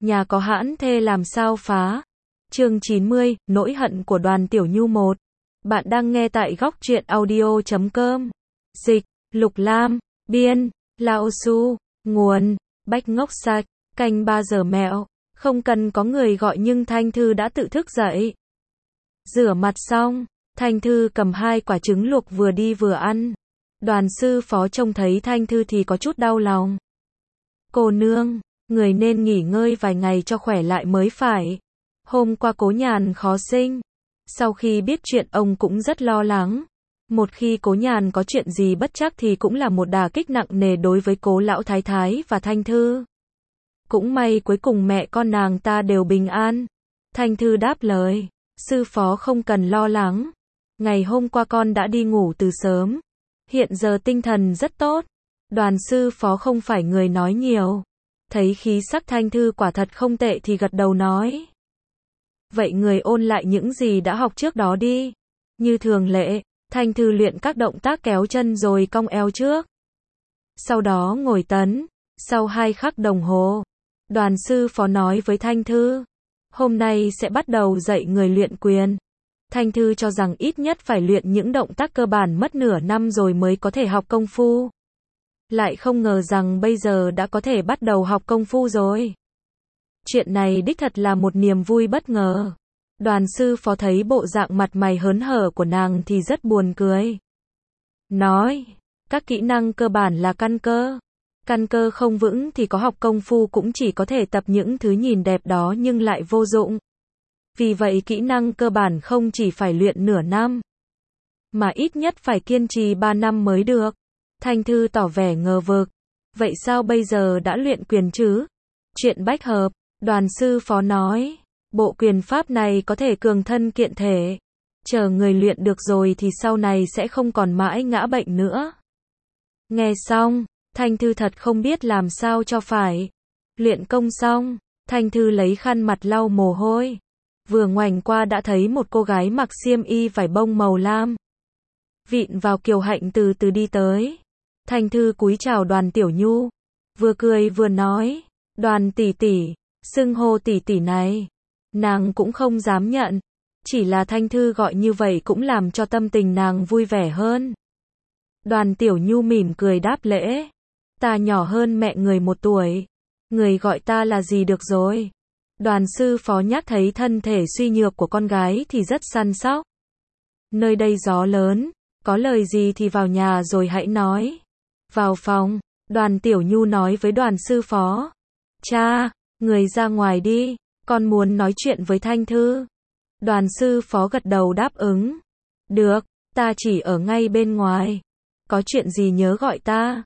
Nhà có hãn thê làm sao phá. Chương 90, nỗi hận của Đoàn Tiểu Nhu 1. Bạn đang nghe tại góc truyện audio.com. Dịch, Lục Lam, biên, Lao Su, nguồn, Bách Ngốc Sạch, canh 3 giờ mẹo. Không cần có người gọi nhưng Thanh Thư đã tự thức dậy. Rửa mặt xong, Thanh Thư cầm 2 quả trứng luộc vừa đi vừa ăn. Đoàn sư phó trông thấy Thanh Thư thì có chút đau lòng. Cô nương, người nên nghỉ ngơi vài ngày cho khỏe lại mới phải. Hôm qua Cố Nhàn khó sinh. Sau khi biết chuyện ông cũng rất lo lắng. Một khi Cố Nhàn có chuyện gì bất trắc thì cũng là một đả kích nặng nề đối với Cố lão thái thái và Thanh Thư. Cũng may cuối cùng mẹ con nàng ta đều bình an. Thanh Thư đáp lời, sư phó không cần lo lắng. Ngày hôm qua con đã đi ngủ từ sớm. Hiện giờ tinh thần rất tốt. Đoàn sư phó không phải người nói nhiều. Thấy khí sắc Thanh Thư quả thật không tệ thì gật đầu nói. Vậy người ôn lại những gì đã học trước đó đi. Như thường lệ, Thanh Thư luyện các động tác kéo chân rồi cong eo trước. Sau đó ngồi tấn. Sau 2 khắc đồng hồ, đoàn sư phó nói với Thanh Thư. Hôm nay sẽ bắt đầu dạy người luyện quyền. Thanh Thư cho rằng ít nhất phải luyện những động tác cơ bản mất nửa năm rồi mới có thể học công phu. Lại không ngờ rằng bây giờ đã có thể bắt đầu học công phu rồi. Chuyện này đích thật là một niềm vui bất ngờ. Đoàn sư phó thấy bộ dạng mặt mày hớn hở của nàng thì rất buồn cười. Nói, các kỹ năng cơ bản là căn cơ. Căn cơ không vững thì có học công phu cũng chỉ có thể tập những thứ nhìn đẹp đó nhưng lại vô dụng. Vì vậy kỹ năng cơ bản không chỉ phải luyện nửa năm, mà ít nhất phải kiên trì 3 năm mới được. Thanh Thư tỏ vẻ ngờ vực. Vậy sao bây giờ đã luyện quyền chứ? Chuyện bách hợp, đoàn sư phó nói. Bộ quyền pháp này có thể cường thân kiện thể. Chờ người luyện được rồi thì sau này sẽ không còn mãi ngã bệnh nữa. Nghe xong, Thanh Thư thật không biết làm sao cho phải. Luyện công xong, Thanh Thư lấy khăn mặt lau mồ hôi. Vừa ngoảnh qua đã thấy một cô gái mặc xiêm y vải bông màu lam. Vịn vào Kiều Hạnh từ từ đi tới. Thanh Thư cúi chào Đoàn Tiểu Nhu. Vừa cười vừa nói. Đoàn tỷ tỷ, xưng hô tỷ tỷ này. Nàng cũng không dám nhận. Chỉ là Thanh Thư gọi như vậy cũng làm cho tâm tình nàng vui vẻ hơn. Đoàn Tiểu Nhu mỉm cười đáp lễ. Ta nhỏ hơn mẹ người 1 tuổi. Người gọi ta là gì được rồi. Đoàn sư phó nhắc thấy thân thể suy nhược của con gái thì rất săn sóc. Nơi đây gió lớn, có lời gì thì vào nhà rồi hãy nói. Vào phòng, Đoàn Tiểu Nhu nói với đoàn sư phó. Cha, người ra ngoài đi, con muốn nói chuyện với Thanh Thư. Đoàn sư phó gật đầu đáp ứng. Được, ta chỉ ở ngay bên ngoài. Có chuyện gì nhớ gọi ta.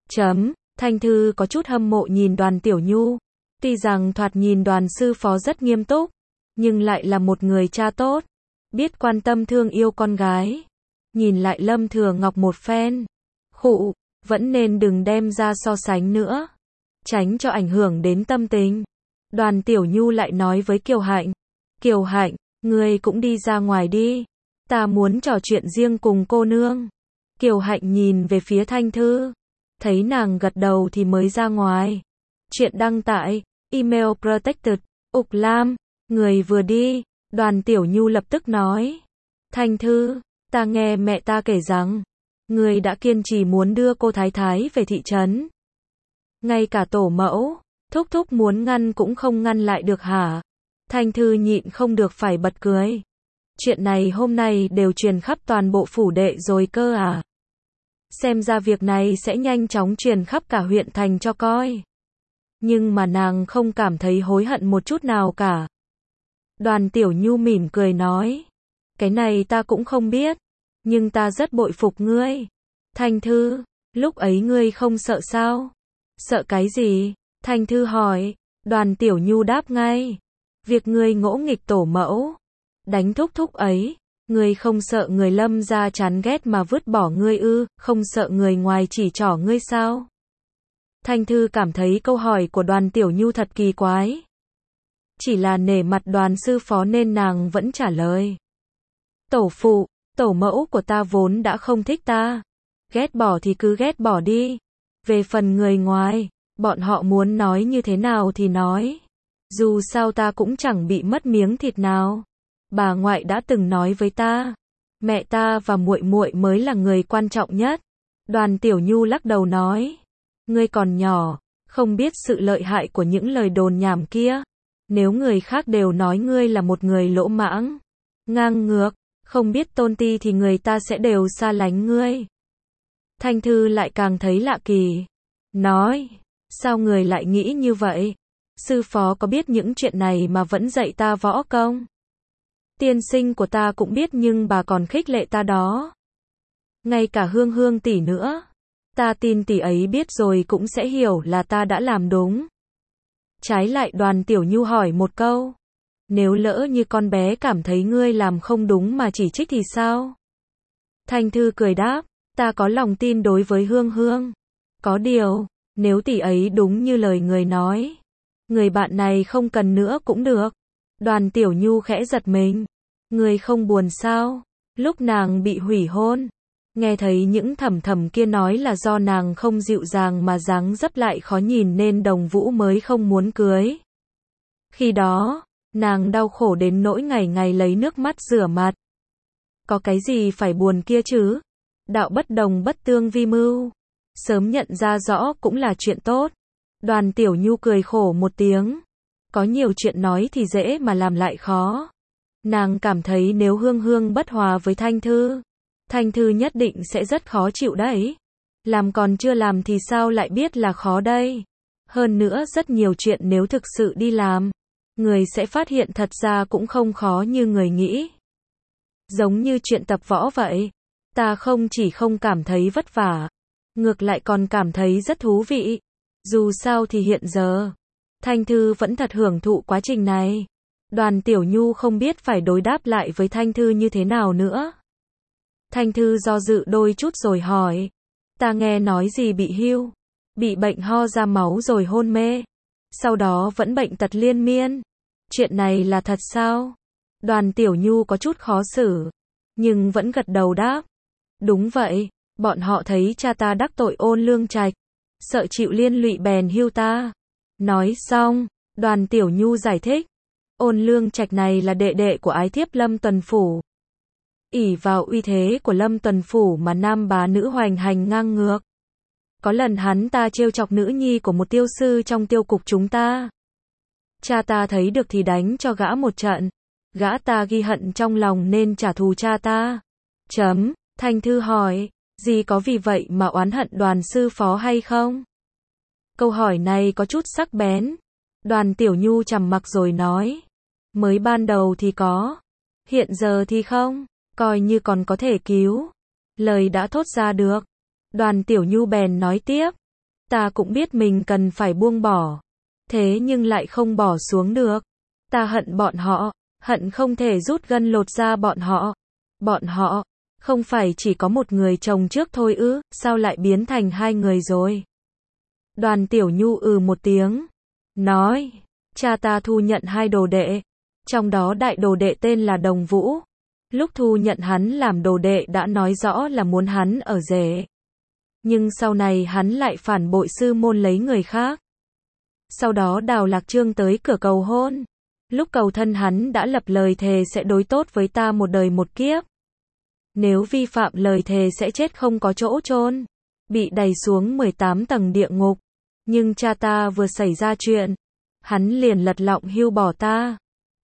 Thanh Thư có chút hâm mộ nhìn Đoàn Tiểu Nhu. Tuy rằng thoạt nhìn đoàn sư phó rất nghiêm túc, nhưng lại là một người cha tốt, biết quan tâm thương yêu con gái. Nhìn lại Lâm Thừa Ngọc một phen. Khụ, vẫn nên đừng đem ra so sánh nữa, tránh cho ảnh hưởng đến tâm tình. Đoàn Tiểu Nhu lại nói với Kiều Hạnh. Kiều Hạnh, ngươi cũng đi ra ngoài đi. Ta muốn trò chuyện riêng cùng cô nương. Kiều Hạnh nhìn về phía Thanh Thư. Thấy nàng gật đầu thì mới ra ngoài. Chuyện đăng tại email protected. Ục Lam, người vừa đi. Đoàn Tiểu Nhu lập tức nói. Thanh Thư, ta nghe mẹ ta kể rằng người đã kiên trì muốn đưa cô thái thái về thị trấn. Ngay cả tổ mẫu, thúc thúc muốn ngăn cũng không ngăn lại được hả? Thanh Thư nhịn không được phải bật cười. Chuyện này hôm nay đều truyền khắp toàn bộ phủ đệ rồi cơ à? Xem ra việc này sẽ nhanh chóng truyền khắp cả huyện thành cho coi. Nhưng mà nàng không cảm thấy hối hận một chút nào cả. Đoàn Tiểu Nhu mỉm cười nói. Cái này ta cũng không biết. Nhưng ta rất bội phục ngươi. Thanh Thư, lúc ấy ngươi không sợ sao? Sợ cái gì? Thanh Thư hỏi. Đoàn Tiểu Nhu đáp ngay. Việc ngươi ngỗ nghịch tổ mẫu, đánh thúc thúc ấy. Ngươi không sợ người Lâm gia chán ghét mà vứt bỏ ngươi ư? Không sợ người ngoài chỉ trỏ ngươi sao? Thanh Thư cảm thấy câu hỏi của Đoàn Tiểu Nhu thật kỳ quái. Chỉ là nể mặt đoàn sư phó nên nàng vẫn trả lời. Tổ phụ, tổ mẫu của ta vốn đã không thích ta. Ghét bỏ thì cứ ghét bỏ đi. Về phần người ngoài, bọn họ muốn nói như thế nào thì nói. Dù sao ta cũng chẳng bị mất miếng thịt nào. Bà ngoại đã từng nói với ta, mẹ ta và muội muội mới là người quan trọng nhất. Đoàn Tiểu Nhu lắc đầu nói, ngươi còn nhỏ, không biết sự lợi hại của những lời đồn nhảm kia. Nếu người khác đều nói ngươi là một người lỗ mãng, ngang ngược, không biết tôn ti thì người ta sẽ đều xa lánh ngươi. Thanh Thư lại càng thấy lạ kỳ. Nói, sao người lại nghĩ như vậy? Sư phó có biết những chuyện này mà vẫn dạy ta võ công? Tiên sinh của ta cũng biết nhưng bà còn khích lệ ta đó. Ngay cả Hương Hương tỷ nữa. Ta tin tỷ ấy biết rồi cũng sẽ hiểu là ta đã làm đúng. Trái lại Đoàn Tiểu Nhu hỏi một câu. Nếu lỡ như con bé cảm thấy ngươi làm không đúng mà chỉ trích thì sao? Thanh Thư cười đáp, ta có lòng tin đối với Hương Hương. Có điều, nếu tỷ ấy đúng như lời người nói, người bạn này không cần nữa cũng được. Đoàn Tiểu Nhu khẽ giật mình. Người không buồn sao? Lúc nàng bị hủy hôn, nghe thấy những thầm thầm kia nói là do nàng không dịu dàng mà dáng dấp lại khó nhìn nên Đồng Vũ mới không muốn cưới. Khi đó, nàng đau khổ đến nỗi ngày ngày lấy nước mắt rửa mặt. Có cái gì phải buồn kia chứ? Đạo bất đồng bất tương vi mưu. Sớm nhận ra rõ cũng là chuyện tốt. Đoàn Tiểu Nhu cười khổ một tiếng. Có nhiều chuyện nói thì dễ mà làm lại khó. Nàng cảm thấy nếu Hương Hương bất hòa với Thanh Thư, Thanh Thư nhất định sẽ rất khó chịu đấy. Làm còn chưa làm thì sao lại biết là khó đây. Hơn nữa rất nhiều chuyện nếu thực sự đi làm, người sẽ phát hiện thật ra cũng không khó như người nghĩ. Giống như chuyện tập võ vậy. Ta không chỉ không cảm thấy vất vả, ngược lại còn cảm thấy rất thú vị. Dù sao thì hiện giờ, Thanh Thư vẫn thật hưởng thụ quá trình này. Đoàn Tiểu Nhu không biết phải đối đáp lại với Thanh Thư như thế nào nữa. Thanh Thư do dự đôi chút rồi hỏi. Ta nghe nói gì bị hưu, bị bệnh ho ra máu rồi hôn mê. Sau đó vẫn bệnh tật liên miên. Chuyện này là thật sao? Đoàn Tiểu Nhu có chút khó xử, nhưng vẫn gật đầu đáp. Đúng vậy, bọn họ thấy cha ta đắc tội Ôn Lương Trạch, sợ chịu liên lụy bèn hưu ta. Nói xong, Đoàn Tiểu Nhu giải thích. Ôn Lương Trạch này là đệ đệ của ái thiếp Lâm Tuần Phủ. Ỷ vào uy thế của Lâm Tuần Phủ mà nam bá nữ hoành hành ngang ngược. Có lần hắn ta trêu chọc nữ nhi của một tiêu sư trong tiêu cục chúng ta. Cha ta thấy được thì đánh cho gã một trận. Gã ta ghi hận trong lòng nên trả thù cha ta. Thanh Thư hỏi, gì có vì vậy mà oán hận Đoàn sư phó hay không? Câu hỏi này có chút sắc bén. Đoàn Tiểu Nhu trầm mặc rồi nói. Mới ban đầu thì có. Hiện giờ thì không. Coi như còn có thể cứu. Lời đã thốt ra được. Đoàn Tiểu Nhu bèn nói tiếp. Ta cũng biết mình cần phải buông bỏ. Thế nhưng lại không bỏ xuống được. Ta hận bọn họ. Hận không thể rút gân lột da bọn họ. Bọn họ, không phải chỉ có một người chồng trước thôi ư, sao lại biến thành hai người rồi? Đoàn Tiểu Nhu một tiếng. Nói, cha ta thu nhận hai đồ đệ. Trong đó đại đồ đệ tên là Đồng Vũ. Lúc thu nhận hắn làm đồ đệ đã nói rõ là muốn hắn ở rể. Nhưng sau này hắn lại phản bội sư môn lấy người khác. Sau đó Đào Lạc Trương tới cửa cầu hôn. Lúc cầu thân hắn đã lập lời thề sẽ đối tốt với ta một đời một kiếp. Nếu vi phạm lời thề sẽ chết không có chỗ chôn, bị đày xuống 18 tầng địa ngục. Nhưng cha ta vừa xảy ra chuyện, hắn liền lật lọng hưu bỏ ta.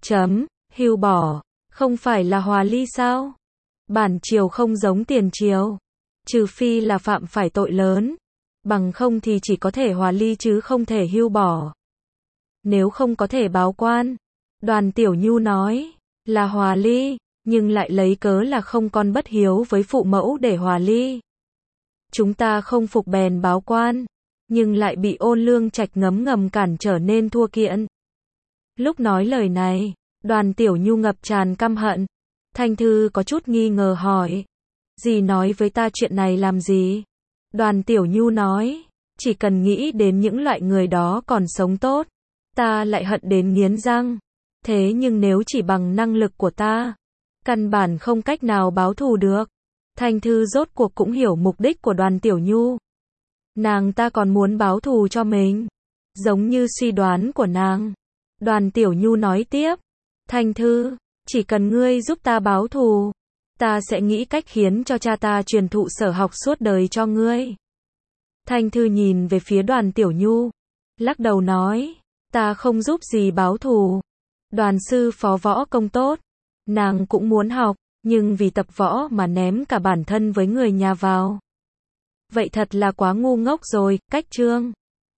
Hưu bỏ, không phải là hòa ly sao? Bản triều không giống tiền triều, trừ phi là phạm phải tội lớn, bằng không thì chỉ có thể hòa ly chứ không thể hưu bỏ. Nếu không có thể báo quan, Đoàn Tiểu Nhu nói, là hòa ly, nhưng lại lấy cớ là không con bất hiếu với phụ mẫu để hòa ly. Chúng ta không phục bèn báo quan, nhưng lại bị Ôn Lương Trạch ngấm ngầm cản trở nên thua kiện. Lúc nói lời này, Đoàn Tiểu Nhu ngập tràn căm hận. Thanh Thư có chút nghi ngờ hỏi, dì nói với ta chuyện này làm gì? Đoàn Tiểu Nhu nói, chỉ cần nghĩ đến những loại người đó còn sống tốt, ta lại hận đến nghiến răng. Thế nhưng nếu chỉ bằng năng lực của ta, căn bản không cách nào báo thù được. Thanh Thư rốt cuộc cũng hiểu mục đích của Đoàn Tiểu Nhu. Nàng ta còn muốn báo thù cho mình. Giống như suy đoán của nàng, Đoàn Tiểu Nhu nói tiếp. Thanh Thư, chỉ cần ngươi giúp ta báo thù, ta sẽ nghĩ cách khiến cho cha ta truyền thụ sở học suốt đời cho ngươi. Thanh Thư nhìn về phía Đoàn Tiểu Nhu, lắc đầu nói, ta không giúp gì báo thù. Đoàn sư phó võ công tốt, nàng cũng muốn học, nhưng vì tập võ mà ném cả bản thân với người nhà vào. Vậy thật là quá ngu ngốc rồi, cách chương.